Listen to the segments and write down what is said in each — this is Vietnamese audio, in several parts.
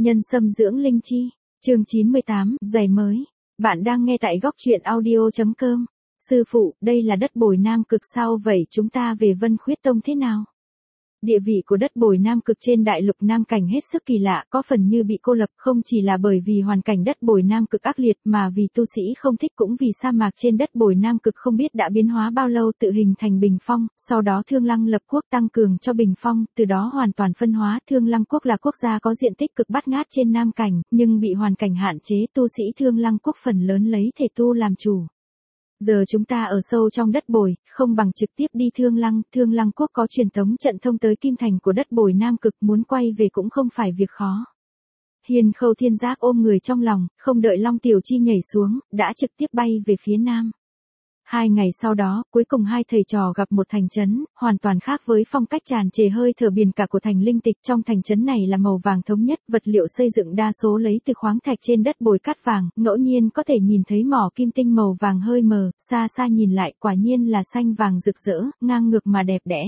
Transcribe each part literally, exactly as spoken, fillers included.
Nhân sâm dưỡng linh chi, chương chín mươi tám, giày mới. Bạn đang nghe tại góc truyện audio chấm com. Sư phụ, đây là đất Bồi Nam Cực sao vậy, chúng ta về Vân Khuyết Tông thế nào? Địa vị của đất Bồi Nam Cực trên đại lục Nam Cảnh hết sức kỳ lạ, có phần như bị cô lập, không chỉ là bởi vì hoàn cảnh đất Bồi Nam Cực ác liệt mà vì tu sĩ không thích, cũng vì sa mạc trên đất Bồi Nam Cực không biết đã biến hóa bao lâu tự hình thành Bình Phong, sau đó Thương Lăng lập quốc tăng cường cho Bình Phong, từ đó hoàn toàn phân hóa. Thương Lăng quốc là quốc gia có diện tích cực bát ngát trên Nam Cảnh, nhưng bị hoàn cảnh hạn chế, tu sĩ Thương Lăng quốc phần lớn lấy thể tu làm chủ. Giờ chúng ta ở sâu trong đất Bồi, không bằng trực tiếp đi Thương Lăng, Thương Lăng quốc có truyền tống trận thông tới Kim Thành của đất Bồi Nam Cực, muốn quay về cũng không phải việc khó. Hiên Khâu Thiên Giác ôm người trong lòng, không đợi Long Tiểu Chi nhảy xuống, đã trực tiếp bay về phía nam. Hai ngày sau đó, cuối cùng hai thầy trò gặp một thành trấn, hoàn toàn khác với phong cách tràn trề hơi thở biển cả của thành Linh Tịch. Trong thành trấn này là màu vàng thống nhất, vật liệu xây dựng đa số lấy từ khoáng thạch trên đất Bồi cát vàng, ngẫu nhiên có thể nhìn thấy mỏ kim tinh màu vàng hơi mờ, xa xa nhìn lại quả nhiên là xanh vàng rực rỡ, ngang ngược mà đẹp đẽ.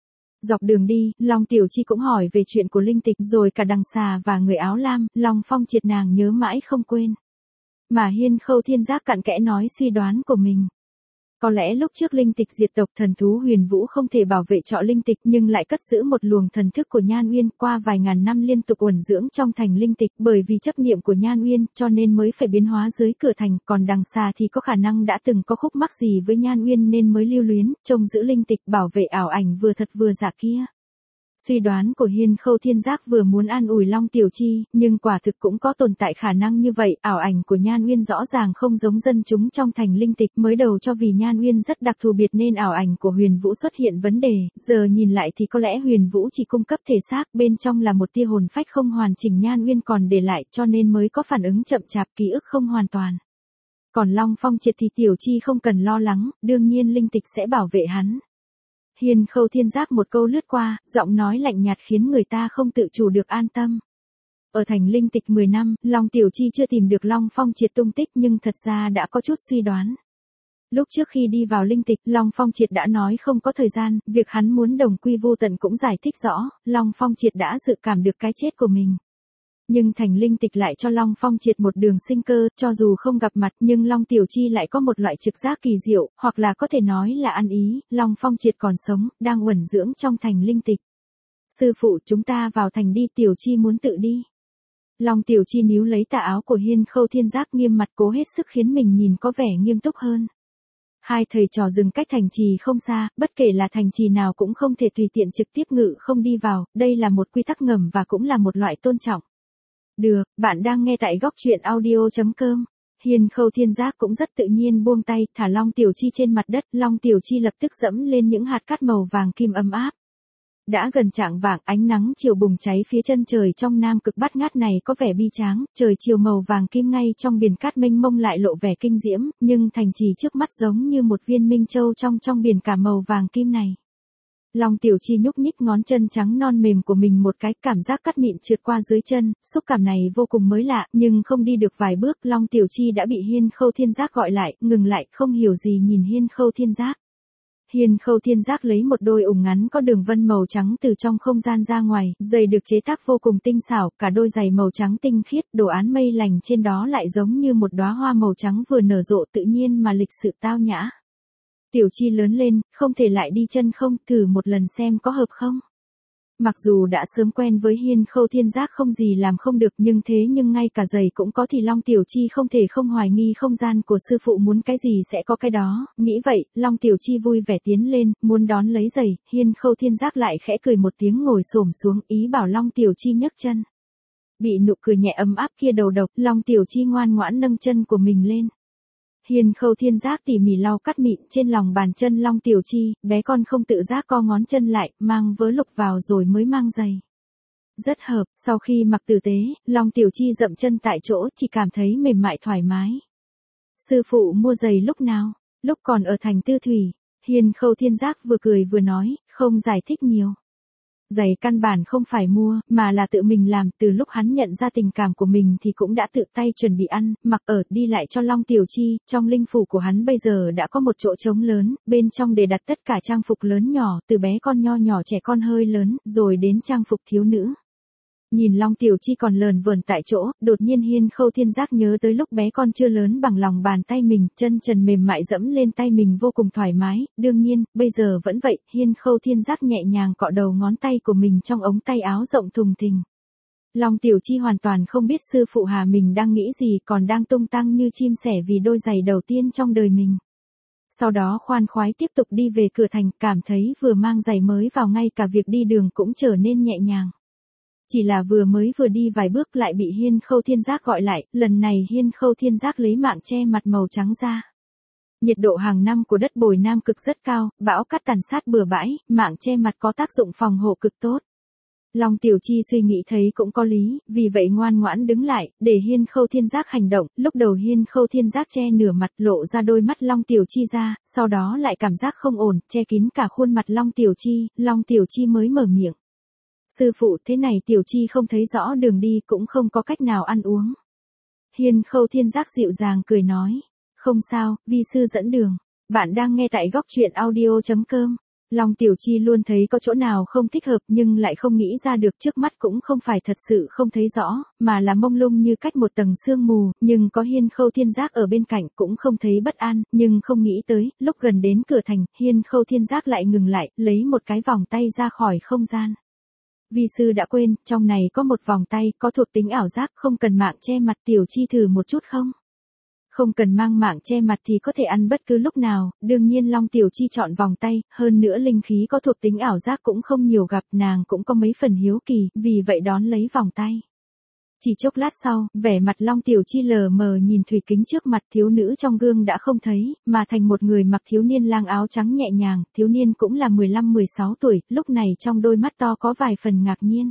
Dọc đường đi, Long Tiểu Chi cũng hỏi về chuyện của Linh Tịch, rồi cả đằng xà và người áo lam, Long Phong Triệt nàng nhớ mãi không quên. Mà Hiên Khâu Thiên Giác cặn kẽ nói suy đoán của mình. Có lẽ lúc trước Linh Tịch diệt tộc, thần thú Huyền Vũ không thể bảo vệ trọ Linh Tịch, nhưng lại cất giữ một luồng thần thức của Nhan Uyên, qua vài ngàn năm liên tục uẩn dưỡng trong thành Linh Tịch, bởi vì chấp niệm của Nhan Uyên, cho nên mới phải biến hóa dưới cửa thành, còn đằng xà thì có khả năng đã từng có khúc mắc gì với Nhan Uyên nên mới lưu luyến, trông giữ Linh Tịch, bảo vệ ảo ảnh vừa thật vừa giả kia. Suy đoán của Hiên Khâu Thiên Giác vừa muốn an ủi Long Tiểu Chi, nhưng quả thực cũng có tồn tại khả năng như vậy, ảo ảnh của Nhan Uyên rõ ràng không giống dân chúng trong thành Linh Tịch, mới đầu cho vì Nhan Uyên rất đặc thù biệt nên ảo ảnh của Huyền Vũ xuất hiện vấn đề, giờ nhìn lại thì có lẽ Huyền Vũ chỉ cung cấp thể xác, bên trong là một tia hồn phách không hoàn chỉnh Nhan Uyên còn để lại, cho nên mới có phản ứng chậm chạp, ký ức không hoàn toàn. Còn Long Phong Triệt thì Tiểu Chi không cần lo lắng, đương nhiên Linh Tịch sẽ bảo vệ hắn. Hiên Khâu Thiên Giác một câu lướt qua, giọng nói lạnh nhạt khiến người ta không tự chủ được an tâm. Ở thành Linh Tịch mười năm, Long Tiểu Chi chưa tìm được Long Phong Triệt tung tích nhưng thật ra đã có chút suy đoán. Lúc trước khi đi vào Linh Tịch, Long Phong Triệt đã nói không có thời gian, việc hắn muốn đồng quy vô tận cũng giải thích rõ, Long Phong Triệt đã dự cảm được cái chết của mình. Nhưng thành Linh Tịch lại cho Long Phong Triệt một đường sinh cơ, cho dù không gặp mặt nhưng Long Tiểu Chi lại có một loại trực giác kỳ diệu, hoặc là có thể nói là ăn ý, Long Phong Triệt còn sống, đang uẩn dưỡng trong thành Linh Tịch. Sư phụ, chúng ta vào thành đi, Tiểu Chi muốn tự đi. Long Tiểu Chi níu lấy tà áo của Hiên Khâu Thiên Giác, nghiêm mặt cố hết sức khiến mình nhìn có vẻ nghiêm túc hơn. Hai thầy trò dừng cách thành trì không xa, bất kể là thành trì nào cũng không thể tùy tiện trực tiếp ngự không đi vào, đây là một quy tắc ngầm và cũng là một loại tôn trọng. Được, bạn đang nghe tại góc truyện audio chấm com. Hiên Khâu Thiên Giác cũng rất tự nhiên buông tay, thả Long Tiểu Chi trên mặt đất, Long Tiểu Chi lập tức dẫm lên những hạt cát màu vàng kim ấm áp. Đã gần chạng vạng, ánh nắng chiều bùng cháy phía chân trời trong Nam Cực bát ngát này có vẻ bi tráng, trời chiều màu vàng kim ngay trong biển cát mênh mông lại lộ vẻ kinh diễm, nhưng thành trì trước mắt giống như một viên minh châu trong trong biển cả màu vàng kim này. Long Tiểu Chi nhúc nhích ngón chân trắng non mềm của mình một cái, cảm giác cắt mịn trượt qua dưới chân, xúc cảm này vô cùng mới lạ, nhưng không đi được vài bước, Long Tiểu Chi đã bị Hiên Khâu Thiên Giác gọi lại, ngừng lại, không hiểu gì nhìn Hiên Khâu Thiên Giác. Hiên Khâu Thiên Giác lấy một đôi ủng ngắn có đường vân màu trắng từ trong không gian ra ngoài, giày được chế tác vô cùng tinh xảo, cả đôi giày màu trắng tinh khiết, đồ án mây lành trên đó lại giống như một đóa hoa màu trắng vừa nở rộ tự nhiên mà lịch sự tao nhã. Tiểu Chi lớn lên, không thể lại đi chân không, thử một lần xem có hợp không. Mặc dù đã sớm quen với Hiên Khâu Thiên Giác không gì làm không được, nhưng thế nhưng ngay cả giày cũng có thì Long Tiểu Chi không thể không hoài nghi không gian của sư phụ muốn cái gì sẽ có cái đó, nghĩ vậy, Long Tiểu Chi vui vẻ tiến lên, muốn đón lấy giày, Hiên Khâu Thiên Giác lại khẽ cười một tiếng ngồi xổm xuống, ý bảo Long Tiểu Chi nhấc chân. Bị nụ cười nhẹ ấm áp kia đầu độc, Long Tiểu Chi ngoan ngoãn nâng chân của mình lên. Hiên Khâu Thiên Giác tỉ mỉ lau cắt mịn trên lòng bàn chân Long Tiểu Chi, bé con không tự giác co ngón chân lại, mang vớ lục vào rồi mới mang giày. Rất hợp, sau khi mặc tử tế, Long Tiểu Chi dậm chân tại chỗ, chỉ cảm thấy mềm mại thoải mái. Sư phụ mua giày lúc nào? Lúc còn ở thành Tư Thủy. Hiên Khâu Thiên Giác vừa cười vừa nói, không giải thích nhiều. Giày căn bản không phải mua, mà là tự mình làm, từ lúc hắn nhận ra tình cảm của mình thì cũng đã tự tay chuẩn bị ăn, mặc ở, đi lại cho Long Tiểu Chi, trong linh phủ của hắn bây giờ đã có một chỗ trống lớn, bên trong để đặt tất cả trang phục lớn nhỏ, từ bé con nho nhỏ trẻ con hơi lớn, rồi đến trang phục thiếu nữ. Nhìn Long Tiểu Chi còn lờn vờn tại chỗ, đột nhiên Hiên Khâu Thiên Giác nhớ tới lúc bé con chưa lớn bằng lòng bàn tay mình, chân trần mềm mại dẫm lên tay mình vô cùng thoải mái, đương nhiên, bây giờ vẫn vậy, Hiên Khâu Thiên Giác nhẹ nhàng cọ đầu ngón tay của mình trong ống tay áo rộng thùng thình. Long Tiểu Chi hoàn toàn không biết sư phụ Hà mình đang nghĩ gì, còn đang tung tăng như chim sẻ vì đôi giày đầu tiên trong đời mình. Sau đó khoan khoái tiếp tục đi về cửa thành, cảm thấy vừa mang giày mới vào ngay cả việc đi đường cũng trở nên nhẹ nhàng. Chỉ là vừa mới vừa đi vài bước lại bị Hiên Khâu Thiên Giác gọi lại, lần này Hiên Khâu Thiên Giác lấy mạng che mặt màu trắng ra. Nhiệt độ hàng năm của đất Bồi Nam Cực rất cao, bão cát tàn sát bừa bãi, mạng che mặt có tác dụng phòng hộ cực tốt. Long Tiểu Chi suy nghĩ thấy cũng có lý, vì vậy ngoan ngoãn đứng lại, để Hiên Khâu Thiên Giác hành động. Lúc đầu Hiên Khâu Thiên Giác che nửa mặt lộ ra đôi mắt Long Tiểu Chi ra, sau đó lại cảm giác không ổn, che kín cả khuôn mặt Long Tiểu Chi, Long Tiểu Chi mới mở miệng. Sư phụ, thế này Tiểu Chi không thấy rõ đường đi cũng không có cách nào ăn uống. Hiên Khâu Thiên Giác dịu dàng cười nói, không sao, vi sư dẫn đường. Bạn đang nghe tại góc truyện audio chấm com. Long Tiểu Chi luôn thấy có chỗ nào không thích hợp nhưng lại không nghĩ ra được, trước mắt cũng không phải thật sự không thấy rõ, mà là mông lung như cách một tầng sương mù, nhưng có Hiên Khâu Thiên Giác ở bên cạnh cũng không thấy bất an, nhưng không nghĩ tới, lúc gần đến cửa thành, Hiên Khâu Thiên Giác lại ngừng lại, lấy một cái vòng tay ra khỏi không gian. Vi sư đã quên, trong này có một vòng tay, có thuộc tính ảo giác, không cần mạng che mặt, Tiểu Chi thử một chút không? Không cần mang mạng che mặt thì có thể ăn bất cứ lúc nào, đương nhiên Long Tiểu Chi chọn vòng tay, hơn nữa linh khí có thuộc tính ảo giác cũng không nhiều gặp, nàng cũng có mấy phần hiếu kỳ, vì vậy đón lấy vòng tay. Chỉ chốc lát sau, vẻ mặt Long Tiểu Chi lờ mờ nhìn thủy kính trước mặt, thiếu nữ trong gương đã không thấy, mà thành một người mặc thiếu niên lang áo trắng nhẹ nhàng, thiếu niên cũng là mười lăm mười sáu tuổi, lúc này trong đôi mắt to có vài phần ngạc nhiên.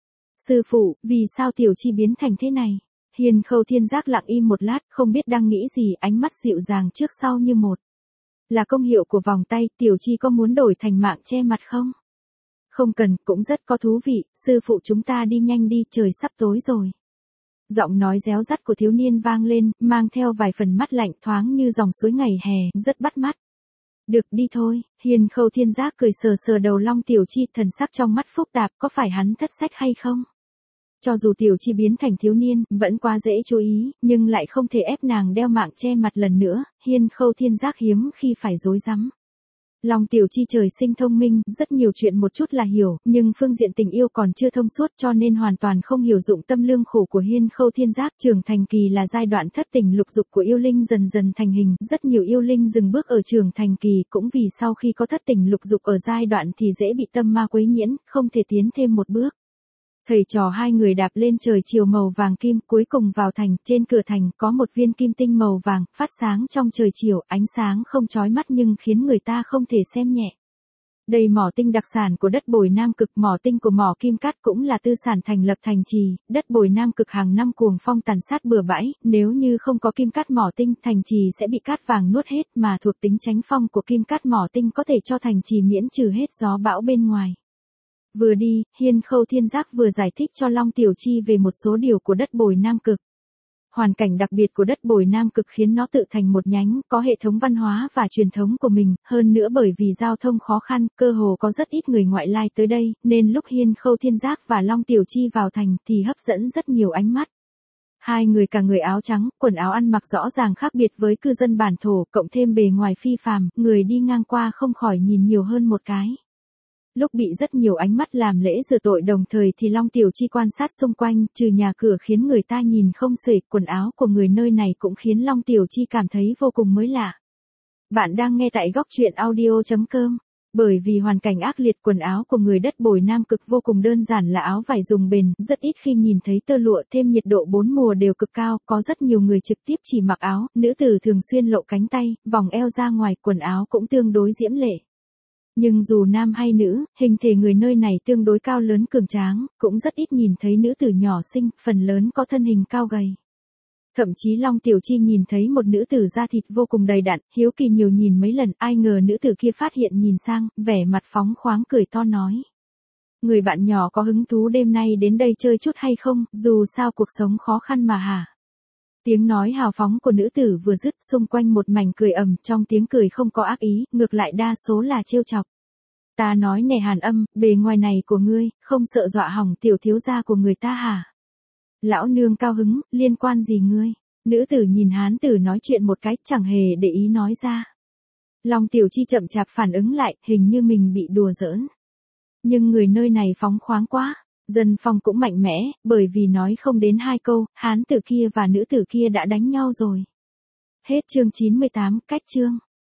Sư phụ, vì sao Tiểu Chi biến thành thế này? Hiên Khâu Thiên Giác lặng im một lát, không biết đang nghĩ gì, ánh mắt dịu dàng trước sau như một. Là công hiệu của vòng tay, Tiểu Chi có muốn đổi thành mạng che mặt không? Không cần, cũng rất có thú vị, sư phụ chúng ta đi nhanh đi, trời sắp tối rồi. Giọng nói réo rắt của thiếu niên vang lên, mang theo vài phần mắt lạnh thoáng như dòng suối ngày hè, rất bắt mắt. Được, đi thôi. Hiên Khâu Thiên Giác cười sờ sờ đầu Long Tiểu Chi, thần sắc trong mắt phức tạp, có phải hắn thất sách hay không? Cho dù Tiểu Chi biến thành thiếu niên, vẫn quá dễ chú ý, nhưng lại không thể ép nàng đeo mạng che mặt lần nữa, Hiên Khâu Thiên Giác hiếm khi phải rối rắm. Long Tiểu Chi trời sinh thông minh, rất nhiều chuyện một chút là hiểu, nhưng phương diện tình yêu còn chưa thông suốt cho nên hoàn toàn không hiểu dụng tâm lương khổ của Hiên Khâu Thiên Giác. Trưởng thành kỳ là giai đoạn thất tình lục dục của yêu linh dần dần thành hình, rất nhiều yêu linh dừng bước ở trưởng thành kỳ cũng vì sau khi có thất tình lục dục ở giai đoạn thì dễ bị tâm ma quấy nhiễu, không thể tiến thêm một bước. Thầy trò hai người đạp lên trời chiều màu vàng kim, cuối cùng vào thành, trên cửa thành có một viên kim tinh màu vàng, phát sáng trong trời chiều, ánh sáng không chói mắt nhưng khiến người ta không thể xem nhẹ. Đây mỏ tinh đặc sản của đất Bồi Nam Cực, mỏ tinh của mỏ Kim Cát cũng là tư sản thành lập thành trì, đất Bồi Nam Cực hàng năm cuồng phong tàn sát bừa bãi, nếu như không có Kim Cát mỏ tinh, thành trì sẽ bị cát vàng nuốt hết, mà thuộc tính tránh phong của Kim Cát mỏ tinh có thể cho thành trì miễn trừ hết gió bão bên ngoài. Vừa đi, Hiên Khâu Thiên Giác vừa giải thích cho Long Tiểu Chi về một số điều của đất Bồi Nam Cực. Hoàn cảnh đặc biệt của đất Bồi Nam Cực khiến nó tự thành một nhánh, có hệ thống văn hóa và truyền thống của mình, hơn nữa bởi vì giao thông khó khăn, cơ hồ có rất ít người ngoại lai tới đây, nên lúc Hiên Khâu Thiên Giác và Long Tiểu Chi vào thành thì hấp dẫn rất nhiều ánh mắt. Hai người cả người áo trắng, quần áo ăn mặc rõ ràng khác biệt với cư dân bản thổ, cộng thêm bề ngoài phi phàm, người đi ngang qua không khỏi nhìn nhiều hơn một cái. Lúc bị rất nhiều ánh mắt làm lễ rửa tội đồng thời thì Long Tiểu Chi quan sát xung quanh, trừ nhà cửa khiến người ta nhìn không xuể, quần áo của người nơi này cũng khiến Long Tiểu Chi cảm thấy vô cùng mới lạ. Bạn đang nghe tại góc truyện audio chấm com. Bởi vì hoàn cảnh ác liệt, quần áo của người đất Bồi Nam Cực vô cùng đơn giản là áo vải dùng bền, rất ít khi nhìn thấy tơ lụa, thêm nhiệt độ bốn mùa đều cực cao, có rất nhiều người trực tiếp chỉ mặc áo, nữ tử thường xuyên lộ cánh tay, vòng eo ra ngoài, quần áo cũng tương đối diễm lệ. Nhưng dù nam hay nữ, hình thể người nơi này tương đối cao lớn cường tráng, cũng rất ít nhìn thấy nữ tử nhỏ xinh, phần lớn có thân hình cao gầy. Thậm chí Long Tiểu Chi nhìn thấy một nữ tử da thịt vô cùng đầy đặn, hiếu kỳ nhiều nhìn mấy lần, ai ngờ nữ tử kia phát hiện nhìn sang, vẻ mặt phóng khoáng cười to nói. Người bạn nhỏ có hứng thú đêm nay đến đây chơi chút hay không, dù sao cuộc sống khó khăn mà hả? Tiếng nói hào phóng của nữ tử vừa dứt, xung quanh một mảnh cười ầm, trong tiếng cười không có ác ý, ngược lại đa số là trêu chọc. Ta nói nè Hàn Âm, bề ngoài này của ngươi, không sợ dọa hỏng tiểu thiếu gia của người ta hả? Lão nương cao hứng, liên quan gì ngươi? Nữ tử nhìn hán tử nói chuyện một cái, chẳng hề để ý nói ra. Long Tiểu Chi chậm chạp phản ứng lại, hình như mình bị đùa giỡn. Nhưng người nơi này phóng khoáng quá. Dân phong cũng mạnh mẽ, bởi vì nói không đến hai câu, hán tử kia và nữ tử kia đã đánh nhau rồi. Hết chương chín mươi tám, cách chương.